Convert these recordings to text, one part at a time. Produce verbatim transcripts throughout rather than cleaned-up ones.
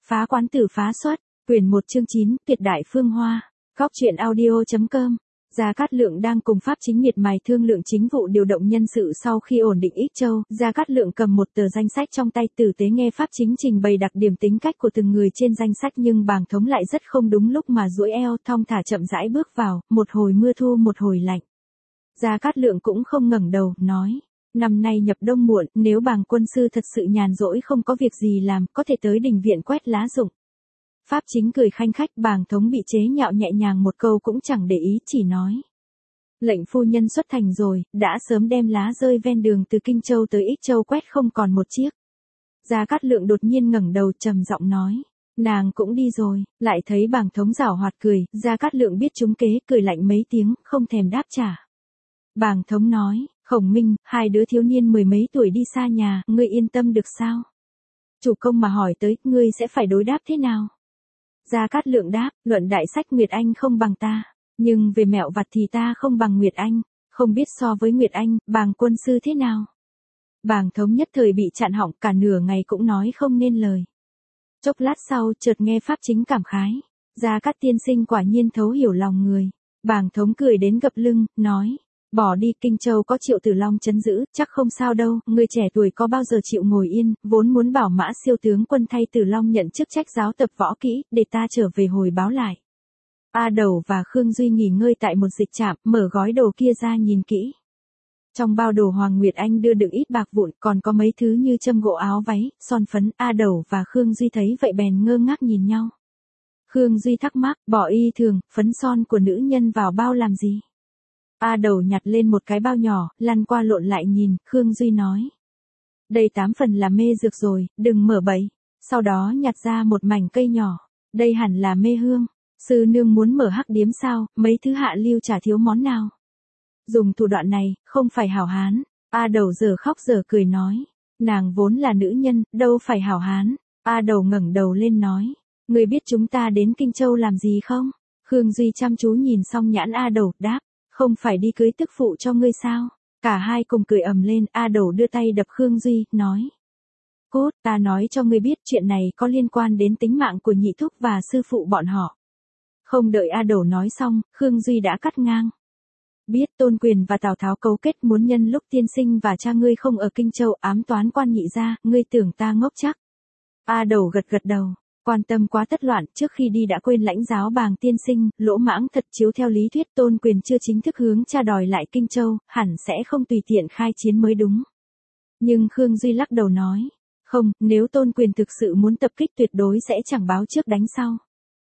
Phá quán tử phá xuất, quyển một chương chín, tuyệt đại phương hoa. Góc truyện audio chấm com. Gia Cát Lượng đang cùng Pháp Chính miệt mài thương lượng chính vụ điều động nhân sự sau khi ổn định Ích Châu. Gia Cát Lượng cầm một tờ danh sách trong tay, tử tế nghe Pháp Chính trình bày đặc điểm tính cách của từng người trên danh sách, nhưng Bàng Thống lại rất không đúng lúc mà duỗi eo thong thả chậm rãi bước vào, một hồi mưa thu một hồi lạnh. Gia Cát Lượng cũng không ngẩng đầu, nói: năm nay nhập đông muộn, nếu Bàng quân sư thật sự nhàn rỗi không có việc gì làm, có thể tới đình viện quét lá rụng. Pháp Chính cười khanh khách, Bàng Thống bị chế nhạo nhẹ nhàng một câu cũng chẳng để ý, chỉ nói: lệnh phu nhân xuất thành rồi, đã sớm đem lá rơi ven đường từ Kinh Châu tới Ích Châu quét không còn một chiếc. Gia Cát Lượng đột nhiên ngẩng đầu trầm giọng nói: nàng cũng đi rồi. Lại thấy Bàng Thống giảo hoạt cười, Gia Cát Lượng biết trúng kế, cười lạnh mấy tiếng, không thèm đáp trả. Bàng Thống nói: Khổng Minh, hai đứa thiếu niên mười mấy tuổi đi xa nhà, ngươi yên tâm được sao? Chủ công mà hỏi tới, ngươi sẽ phải đối đáp thế nào? Gia Cát Lượng đáp: luận đại sách Nguyệt Anh không bằng ta, nhưng về mẹo vặt thì ta không bằng Nguyệt Anh, không biết so với Nguyệt Anh, Bàng quân sư thế nào? Bàng Thống nhất thời bị chặn họng, cả nửa ngày cũng nói không nên lời. Chốc lát sau, chợt nghe Pháp Chính cảm khái: Gia Cát tiên sinh quả nhiên thấu hiểu lòng người. Bàng Thống cười đến gập lưng, nói: bỏ đi, Kinh Châu có Triệu Tử Long trấn giữ, chắc không sao đâu, người trẻ tuổi có bao giờ chịu ngồi yên, vốn muốn bảo Mã siêu tướng quân thay Tử Long nhận chức trách giáo tập võ kỹ, để ta trở về hồi báo lại. A Đầu và Khương Duy nghỉ ngơi tại một dịch trạm, mở gói đồ kia ra nhìn kỹ. Trong bao đồ Hoàng Nguyệt Anh đưa đựng ít bạc vụn, còn có mấy thứ như châm gỗ, áo váy, son phấn. A Đầu và Khương Duy thấy vậy bèn ngơ ngác nhìn nhau. Khương Duy thắc mắc: bỏ y thường, phấn son của nữ nhân vào bao làm gì? A Đầu nhặt lên một cái bao nhỏ, lăn qua lộn lại nhìn, Khương Duy nói: đây tám phần là mê dược rồi, đừng mở bậy. Sau đó nhặt ra một mảnh cây nhỏ: đây hẳn là mê hương. Sư nương muốn mở hắc điếm sao, mấy thứ hạ lưu chả thiếu món nào. Dùng thủ đoạn này, không phải hảo hán. A Đầu giờ khóc giờ cười nói: nàng vốn là nữ nhân, đâu phải hảo hán. A Đầu ngẩng đầu lên nói: ngươi biết chúng ta đến Kinh Châu làm gì không? Khương Duy chăm chú nhìn xong nhãn A Đầu, đáp: không phải đi cưới tức phụ cho ngươi sao? Cả hai cùng cười ầm lên. A Đầu đưa tay đập Khương Duy, nói: cốt, ta nói cho ngươi biết, chuyện này có liên quan đến tính mạng của nhị thúc và sư phụ bọn họ. Không đợi A Đầu nói xong, Khương Duy đã cắt ngang: biết Tôn Quyền và Tào Tháo cấu kết muốn nhân lúc tiên sinh và cha ngươi không ở Kinh Châu ám toán quan nhị gia, ngươi tưởng ta ngốc chắc? A Đầu gật gật đầu: quan tâm quá tất loạn, trước khi đi đã quên lãnh giáo Bàng tiên sinh, lỗ mãng thật. Chiếu theo lý thuyết Tôn Quyền chưa chính thức hướng cha đòi lại Kinh Châu, hẳn sẽ không tùy tiện khai chiến mới đúng. Nhưng Khương Duy lắc đầu nói: không, nếu Tôn Quyền thực sự muốn tập kích tuyệt đối sẽ chẳng báo trước đánh sau.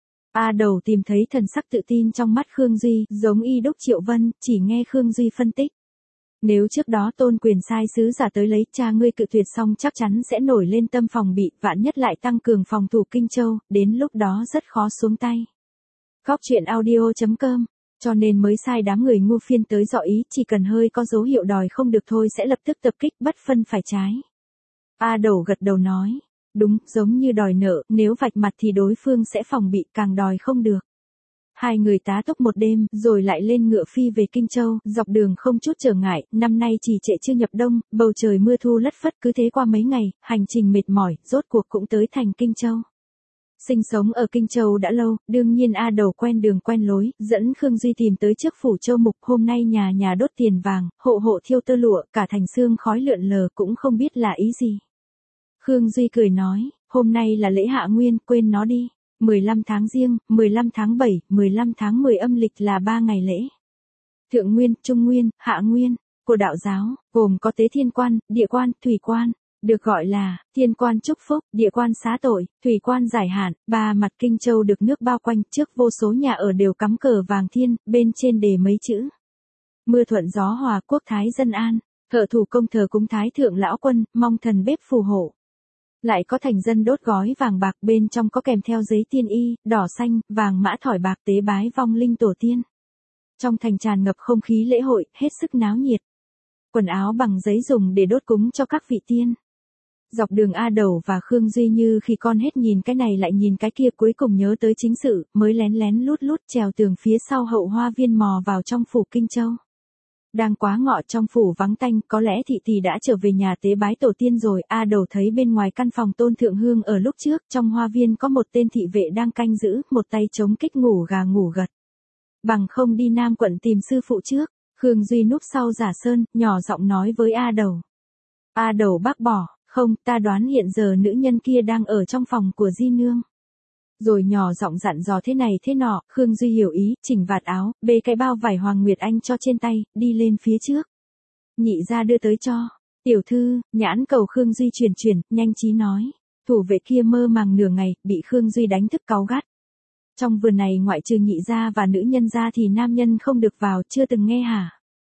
A Đầu tìm thấy thần sắc tự tin trong mắt Khương Duy, giống y đúc Triệu Vân, chỉ nghe Khương Duy phân tích: nếu trước đó Tôn Quyền sai sứ giả tới lấy cha ngươi cự tuyệt xong chắc chắn sẽ nổi lên tâm phòng bị, vạn nhất lại tăng cường phòng thủ Kinh Châu, đến lúc đó rất khó xuống tay. Góc truyện audio chấm com. Cho nên mới sai đám người ngu phiên tới dọ ý, chỉ cần hơi có dấu hiệu đòi không được thôi sẽ lập tức tập kích, bất phân phải trái. A Đầu gật đầu nói: đúng, giống như đòi nợ, nếu vạch mặt thì đối phương sẽ phòng bị, càng đòi không được. Hai người tá túc một đêm, rồi lại lên ngựa phi về Kinh Châu, dọc đường không chút trở ngại, năm nay trì trệ chưa nhập đông, bầu trời mưa thu lất phất, cứ thế qua mấy ngày, hành trình mệt mỏi, rốt cuộc cũng tới thành Kinh Châu. Sinh sống ở Kinh Châu đã lâu, đương nhiên A Đầu quen đường quen lối, dẫn Khương Duy tìm tới trước phủ Châu Mục, hôm nay nhà nhà đốt tiền vàng, hộ hộ thiêu tơ lụa, cả thành xương khói lượn lờ, cũng không biết là ý gì. Khương Duy cười nói: hôm nay là lễ Hạ Nguyên, quên nó đi. mười lăm tháng Giêng, mười lăm tháng bảy, mười lăm tháng mười âm lịch là ba ngày lễ. Thượng Nguyên, Trung Nguyên, Hạ Nguyên của đạo giáo, gồm có tế thiên quan, địa quan, thủy quan, được gọi là thiên quan chúc phúc, địa quan xá tội, thủy quan giải hạn. Ba mặt Kinh Châu được nước bao quanh, trước vô số nhà ở đều cắm cờ vàng thiên, bên trên đề mấy chữ: mưa thuận gió hòa, quốc thái dân an. Thợ thủ công thờ cúng Thái thượng lão quân, mong thần bếp phù hộ. Lại có thành dân đốt gói vàng bạc, bên trong có kèm theo giấy tiên y, đỏ xanh, vàng mã thỏi bạc tế bái vong linh tổ tiên. Trong thành tràn ngập không khí lễ hội, hết sức náo nhiệt. Quần áo bằng giấy dùng để đốt cúng cho các vị tiên. Dọc đường A Đầu và Khương Duy như khi con hết nhìn cái này lại nhìn cái kia, cuối cùng nhớ tới chính sự, mới lén lén lút lút trèo tường phía sau hậu hoa viên mò vào trong phủ Kinh Châu. Đang quá ngọ trong phủ vắng tanh, có lẽ thị tỷ đã trở về nhà tế bái tổ tiên rồi. A Đầu thấy bên ngoài căn phòng Tôn Thượng Hương ở lúc trước, trong hoa viên có một tên thị vệ đang canh giữ, một tay chống kích ngủ gà ngủ gật. Bằng không đi Nam quận tìm sư phụ trước. Khương Duy núp sau giả sơn, nhỏ giọng nói với A Đầu. A Đầu bác bỏ, không, ta đoán hiện giờ nữ nhân kia đang ở trong phòng của Di Nương. Rồi nhỏ giọng dặn dò thế này thế nọ, Khương Duy hiểu ý, chỉnh vạt áo, bê cái bao vải Hoàng Nguyệt Anh cho trên tay, đi lên phía trước. Nhị ra đưa tới cho. Tiểu thư, nhãn cầu Khương Duy chuyển chuyển, nhanh trí nói. Thủ vệ kia mơ màng nửa ngày, bị Khương Duy đánh thức cáu gắt. Trong vườn này ngoại trừ nhị gia và nữ nhân gia thì nam nhân không được vào, chưa từng nghe hả?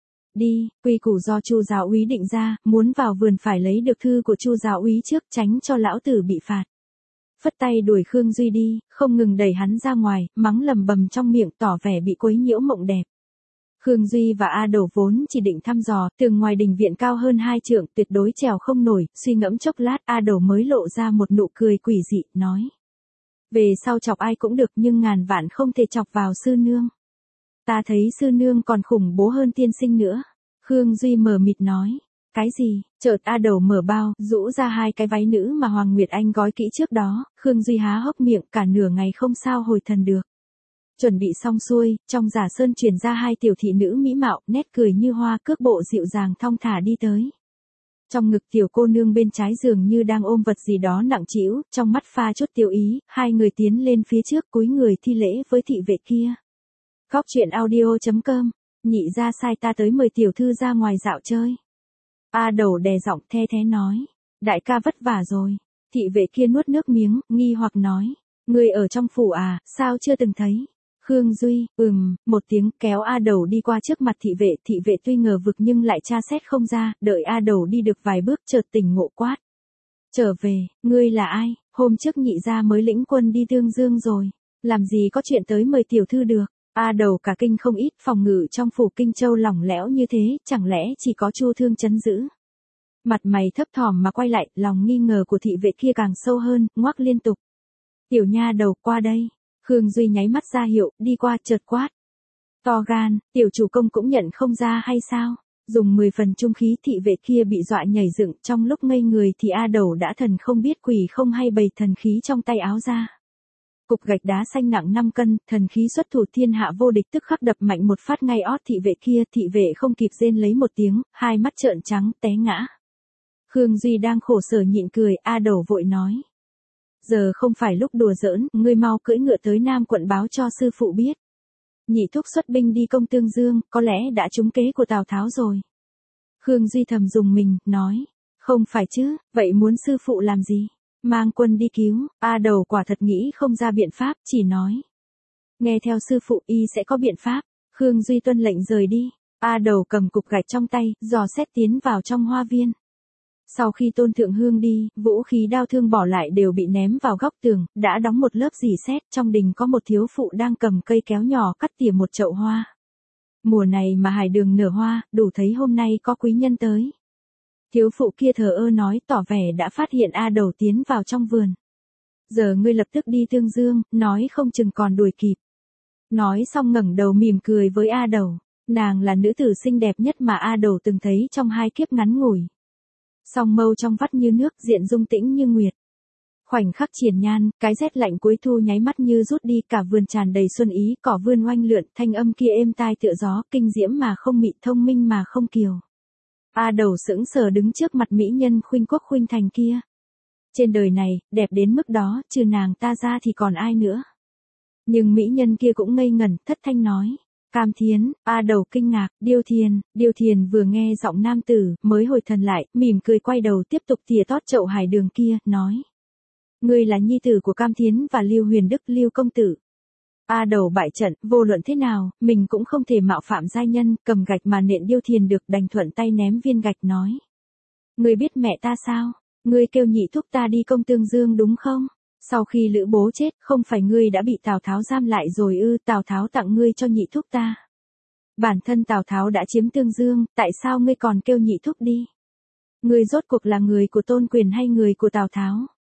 Đi, quy củ do Chu giáo úy định ra, muốn vào vườn phải lấy được thư của Chu giáo úy trước, tránh cho lão tử bị phạt. Phất tay đuổi Khương Duy đi, không ngừng đẩy hắn ra ngoài, mắng lầm bầm trong miệng tỏ vẻ bị quấy nhiễu mộng đẹp. Khương Duy và A Đầu vốn chỉ định thăm dò, tường ngoài đình viện cao hơn hai trượng, tuyệt đối trèo không nổi, suy ngẫm chốc lát, A Đầu mới lộ ra một nụ cười quỷ dị, nói. Về sau chọc ai cũng được nhưng ngàn vạn không thể chọc vào sư nương. Ta thấy sư nương còn khủng bố hơn tiên sinh nữa. Khương Duy mờ mịt nói. Cái gì? Chợt A Đầu mở bao, rũ ra hai cái váy nữ mà Hoàng Nguyệt Anh gói kỹ trước đó, Khương Duy há hốc miệng cả nửa ngày không sao hồi thần được. Chuẩn bị xong xuôi, trong giả sơn truyền ra hai tiểu thị nữ mỹ mạo, nét cười như hoa, cước bộ dịu dàng thong thả đi tới. Trong ngực tiểu cô nương bên trái giường như đang ôm vật gì đó nặng trĩu, trong mắt pha chút tiêu ý, hai người tiến lên phía trước cúi người thi lễ với thị vệ kia. Góc truyện audio chấm com, nhị ra sai ta tới mời tiểu thư ra ngoài dạo chơi. A Đầu đè giọng the thé nói, đại ca vất vả rồi. Thị vệ kia nuốt nước miếng, nghi hoặc nói, người ở trong phủ à, sao chưa từng thấy. Khương Duy, ừm, một tiếng kéo A Đầu đi qua trước mặt thị vệ, thị vệ tuy ngờ vực nhưng lại tra xét không ra, đợi A Đầu đi được vài bước chợt tỉnh ngộ quát. Trở về, ngươi là ai, hôm trước nhị gia mới lĩnh quân đi Tương Dương rồi, làm gì có chuyện tới mời tiểu thư được. A Đầu cả kinh không ít, phòng ngự trong phủ Kinh Châu lỏng lẽo như thế, chẳng lẽ chỉ có Chu Thương trấn giữ. Mặt mày thấp thỏm mà quay lại, lòng nghi ngờ của thị vệ kia càng sâu hơn, ngoác liên tục. Tiểu nha đầu qua đây. Khương Duy nháy mắt ra hiệu, đi qua chợt quát. To gan, tiểu chủ công cũng nhận không ra hay sao? Dùng mười phần trung khí, thị vệ kia bị dọa nhảy dựng, trong lúc ngây người thì A Đầu đã thần không biết quỷ không hay bày thần khí trong tay áo ra. Cục gạch đá xanh nặng năm cân, thần khí xuất thủ thiên hạ vô địch tức khắc đập mạnh một phát ngay ót thị vệ kia, thị vệ không kịp rên lấy một tiếng, hai mắt trợn trắng, té ngã. Khương Duy đang khổ sở nhịn cười, A Đầu vội nói. Giờ không phải lúc đùa giỡn, ngươi mau cưỡi ngựa tới Nam quận báo cho sư phụ biết. Nhị thúc xuất binh đi công Tương Dương, có lẽ đã trúng kế của Tào Tháo rồi. Khương Duy thầm dùng mình, nói. Không phải chứ, vậy muốn sư phụ làm gì? Mang quân đi cứu. A Đầu quả thật nghĩ không ra biện pháp, chỉ nói. Nghe theo sư phụ y sẽ có biện pháp. Khương Duy tuân lệnh rời đi. A Đầu cầm cục gạch trong tay, dò xét tiến vào trong hoa viên. Sau khi Tôn Thượng Hương đi, vũ khí đao thương bỏ lại đều bị ném vào góc tường, đã đóng một lớp rỉ sét, trong đình có một thiếu phụ đang cầm cây kéo nhỏ cắt tỉa một chậu hoa. Mùa này mà hải đường nở hoa, đủ thấy hôm nay có quý nhân tới. Thiếu phụ kia thờ ơ nói, tỏ vẻ đã phát hiện A Đầu tiến vào trong vườn. Giờ ngươi lập tức đi Tương Dương, nói không chừng còn đuổi kịp. Nói xong ngẩng đầu mỉm cười với A Đầu, nàng là nữ tử xinh đẹp nhất mà A Đầu từng thấy trong hai kiếp ngắn ngủi. Song mâu trong vắt như nước, diện dung tĩnh như nguyệt. Khoảnh khắc triển nhan, cái rét lạnh cuối thu nháy mắt như rút đi, cả vườn tràn đầy xuân ý, cỏ vươn oanh lượn, thanh âm kia êm tai tựa gió, kinh diễm mà không mị, thông minh mà không kiều. A Đầu sững sờ đứng trước mặt mỹ nhân khuynh quốc khuynh thành kia. Trên đời này, đẹp đến mức đó, trừ nàng ta ra thì còn ai nữa. Nhưng mỹ nhân kia cũng ngây ngẩn, thất thanh nói. Cam Thiến. A Đầu kinh ngạc, Điêu Thiền. Điêu Thiền vừa nghe giọng nam tử, mới hồi thần lại, mỉm cười quay đầu tiếp tục tỉa tót chậu hải đường kia, nói. Ngươi là nhi tử của Cam Thiến và Lưu Huyền Đức, Lưu công tử. A Đầu bại trận, vô luận thế nào, mình cũng không thể mạo phạm giai nhân, cầm gạch mà nện Điêu Thiền được, đành thuận tay ném viên gạch nói. Ngươi biết mẹ ta sao? Ngươi kêu nhị thúc ta đi công Tương Dương đúng không? Sau khi Lữ bố chết, không phải ngươi đã bị Tào Tháo giam lại rồi ư? Tào Tháo tặng ngươi cho nhị thúc ta. Bản thân Tào Tháo đã chiếm Tương Dương, tại sao ngươi còn kêu nhị thúc đi? Ngươi rốt cuộc là người của Tôn Quyền hay người của Tào Tháo?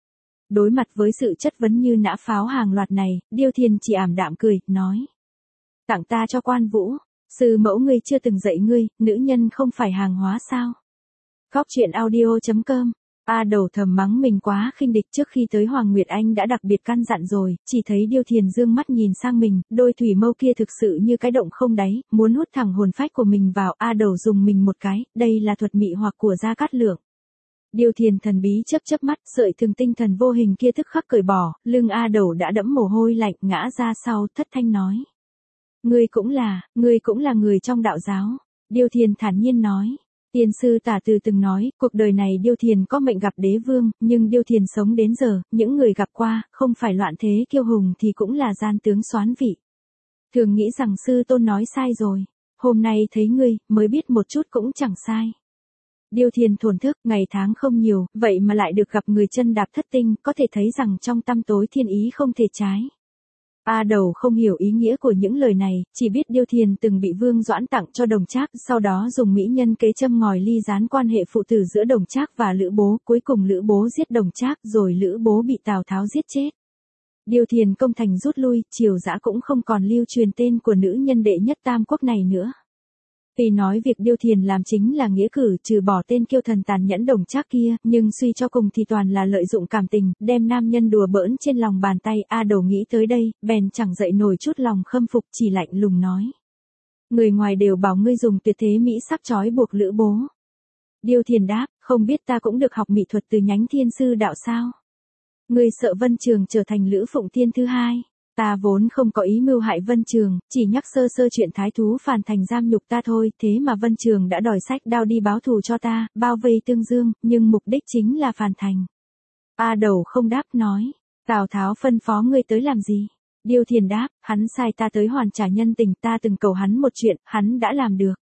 Đối mặt với sự chất vấn như nã pháo hàng loạt này, Điêu Thiền chỉ ảm đạm cười, nói. Tặng ta cho quan vũ. Sư mẫu ngươi chưa từng dạy ngươi, nữ nhân không phải hàng hóa sao? Góc truyện audio.com. A Đầu thầm mắng mình quá khinh địch, trước khi tới Hoàng Nguyệt Anh đã đặc biệt căn dặn rồi, chỉ thấy Điêu Thiền dương mắt nhìn sang mình, đôi thủy mâu kia thực sự như cái động không đáy, muốn hút thẳng hồn phách của mình vào. A Đầu dùng mình một cái, đây là thuật mị hoặc của Gia Cát Lượng. Điêu Thiền thần bí chớp chớp mắt, sợi thừng tinh thần vô hình kia tức khắc cởi bỏ, lưng A Đầu đã đẫm mồ hôi lạnh, ngã ra sau, thất thanh nói: Ngươi cũng là, ngươi cũng là người trong đạo giáo. Điêu Thiền thản nhiên nói. Tiên sư Tả Từ từng nói, cuộc đời này Điêu Thiền có mệnh gặp đế vương, nhưng Điêu Thiền sống đến giờ, những người gặp qua, không phải loạn thế kiêu hùng thì cũng là gian tướng soán vị. Thường nghĩ rằng sư tôn nói sai rồi, hôm nay thấy ngươi, mới biết một chút cũng chẳng sai. Điêu Thiền thổn thức, ngày tháng không nhiều, vậy mà lại được gặp người chân đạp thất tinh, có thể thấy rằng trong tăm tối thiên ý không thể trái. A Đầu không hiểu ý nghĩa của những lời này, chỉ biết Điêu Thiền từng bị Vương Doãn tặng cho Đồng Trác, sau đó dùng mỹ nhân kế châm ngòi ly gián quan hệ phụ tử giữa Đồng Trác và Lữ Bố, cuối cùng Lữ Bố giết Đồng Trác rồi Lữ Bố bị Tào Tháo giết chết. Điêu Thiền công thành rút lui, triều dã cũng không còn lưu truyền tên của nữ nhân đệ nhất tam quốc này nữa. Vì nói việc Điêu Thiền làm chính là nghĩa cử, trừ bỏ tên kiêu thần tàn nhẫn Đồng Trác kia, nhưng suy cho cùng thì toàn là lợi dụng cảm tình, đem nam nhân đùa bỡn trên lòng bàn tay. A Đầu nghĩ tới đây, bèn chẳng dậy nổi chút lòng khâm phục, chỉ lạnh lùng nói: Người ngoài đều bảo ngươi dùng tuyệt thế mỹ sắc trói buộc Lữ Bố. Điêu Thiền đáp: Không biết ta cũng được học mỹ thuật từ nhánh Thiên Sư đạo sao? Ngươi sợ Vân Trường trở thành Lữ Phụng Tiên thứ hai. Ta vốn không có ý mưu hại Vân Trường, chỉ nhắc sơ sơ chuyện thái thú phản thành giam nhục ta thôi, thế mà Vân Trường đã đòi sách đao đi báo thù cho ta, bao vây Tương Dương, nhưng mục đích chính là phản thành. A Đầu không đáp, nói: Tào Tháo phân phó ngươi tới làm gì? Điêu Thiền đáp: Hắn sai ta tới hoàn trả nhân tình, ta từng cầu hắn một chuyện, hắn đã làm được.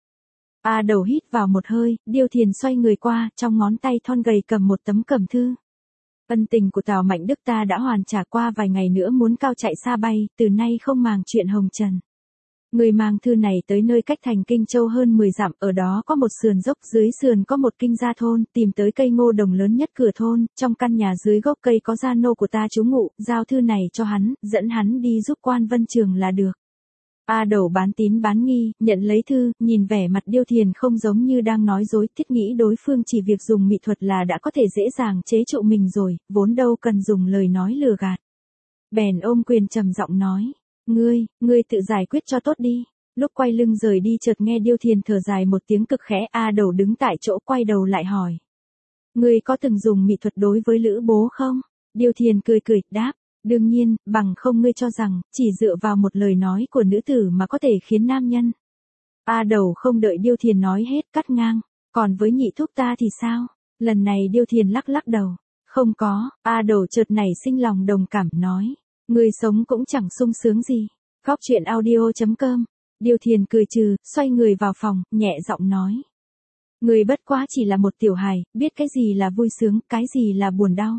A Đầu hít vào một hơi, Điêu Thiền xoay người qua, trong ngón tay thon gầy cầm một tấm cẩm thư. Ân tình của Tào Mạnh Đức ta đã hoàn trả, qua vài ngày nữa muốn cao chạy xa bay, từ nay không màng chuyện hồng trần. Người mang thư này tới nơi cách thành Kinh Châu hơn mười dặm, ở đó có một sườn dốc, dưới sườn có một kinh gia thôn, tìm tới cây ngô đồng lớn nhất cửa thôn, trong căn nhà dưới gốc cây có gia nô của ta trú ngụ, giao thư này cho hắn, dẫn hắn đi giúp quan Vân Trường là được. A Đầu bán tín bán nghi, nhận lấy thư, nhìn vẻ mặt Điêu Thiền không giống như đang nói dối, thiết nghĩ đối phương chỉ việc dùng mỹ thuật là đã có thể dễ dàng chế trụ mình rồi, vốn đâu cần dùng lời nói lừa gạt. Bèn ôm quyền trầm giọng nói: Ngươi, ngươi tự giải quyết cho tốt đi. Lúc quay lưng rời đi chợt nghe Điêu Thiền thở dài một tiếng cực khẽ. A Đầu đứng tại chỗ quay đầu lại hỏi: Ngươi có từng dùng mỹ thuật đối với Lữ Bố không? Điêu Thiền cười cười, đáp: Đương nhiên, bằng không ngươi cho rằng, chỉ dựa vào một lời nói của nữ tử mà có thể khiến nam nhân. A Đầu không đợi Điêu Thiền nói hết, cắt ngang: Còn với nhị thúc ta thì sao? Lần này Điêu Thiền lắc lắc đầu: Không có. A Đầu chợt nảy sinh lòng đồng cảm, nói: Ngươi sống cũng chẳng sung sướng gì. Góc truyện audio.com. Điêu Thiền cười trừ, xoay người vào phòng, nhẹ giọng nói: Ngươi bất quá chỉ là một tiểu hài, biết cái gì là vui sướng, cái gì là buồn đau.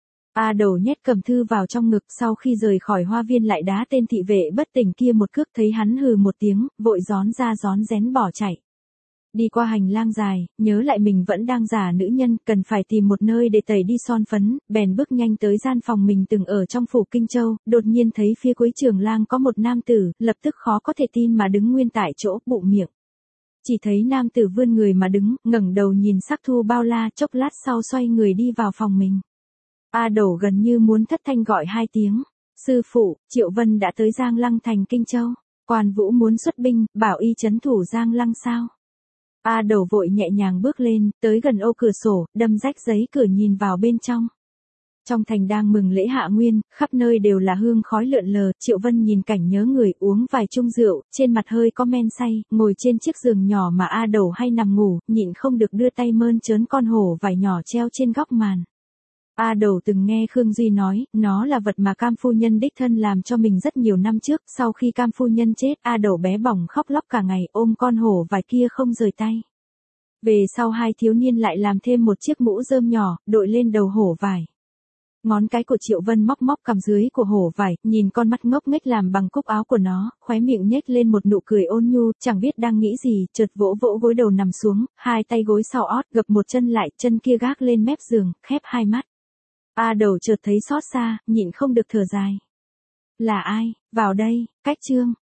A Đầu nhét cầm thư vào trong ngực, sau khi rời khỏi hoa viên lại đá tên thị vệ bất tỉnh kia một cước, thấy hắn hừ một tiếng, vội gión ra gión rén bỏ chạy. Đi qua hành lang dài, nhớ lại mình vẫn đang giả nữ nhân, cần phải tìm một nơi để tẩy đi son phấn, bèn bước nhanh tới gian phòng mình từng ở trong phủ Kinh Châu, đột nhiên thấy phía cuối trường lang có một nam tử, lập tức khó có thể tin mà đứng nguyên tại chỗ, bụng miệng. Chỉ thấy nam tử vươn người mà đứng, ngẩng đầu nhìn sắc thu bao la, chốc lát sau xoay người đi vào phòng mình. A Đầu gần như muốn thất thanh gọi hai tiếng: Sư phụ, Triệu Vân đã tới Giang Lăng thành Kinh Châu. Quan Vũ muốn xuất binh, bảo y trấn thủ Giang Lăng sao? A Đầu vội nhẹ nhàng bước lên, tới gần ô cửa sổ, đâm rách giấy cửa nhìn vào bên trong. Trong thành đang mừng lễ hạ nguyên, khắp nơi đều là hương khói lượn lờ, Triệu Vân nhìn cảnh nhớ người, uống vài chung rượu, trên mặt hơi có men say, ngồi trên chiếc giường nhỏ mà A Đầu hay nằm ngủ, nhịn không được đưa tay mơn trớn con hổ vải nhỏ treo trên góc màn. A Đầu từng nghe Khương Duy nói, nó là vật mà Cam phu nhân đích thân làm cho mình rất nhiều năm trước, sau khi Cam phu nhân chết, A Đầu bé bỏng khóc lóc cả ngày, ôm con hổ vải kia không rời tay. Về sau hai thiếu niên lại làm thêm một chiếc mũ rơm nhỏ, đội lên đầu hổ vải. Ngón cái của Triệu Vân móc móc cằm dưới của hổ vải, nhìn con mắt ngốc nghếch làm bằng cúc áo của nó, khóe miệng nhếch lên một nụ cười ôn nhu, chẳng biết đang nghĩ gì, chợt vỗ vỗ gối đầu nằm xuống, hai tay gối sau ót, gập một chân lại, chân kia gác lên mép giường, khép hai mắt. A Đầu chợt thấy xót xa, nhịn không được thở dài. Là ai, vào đây, cách chương.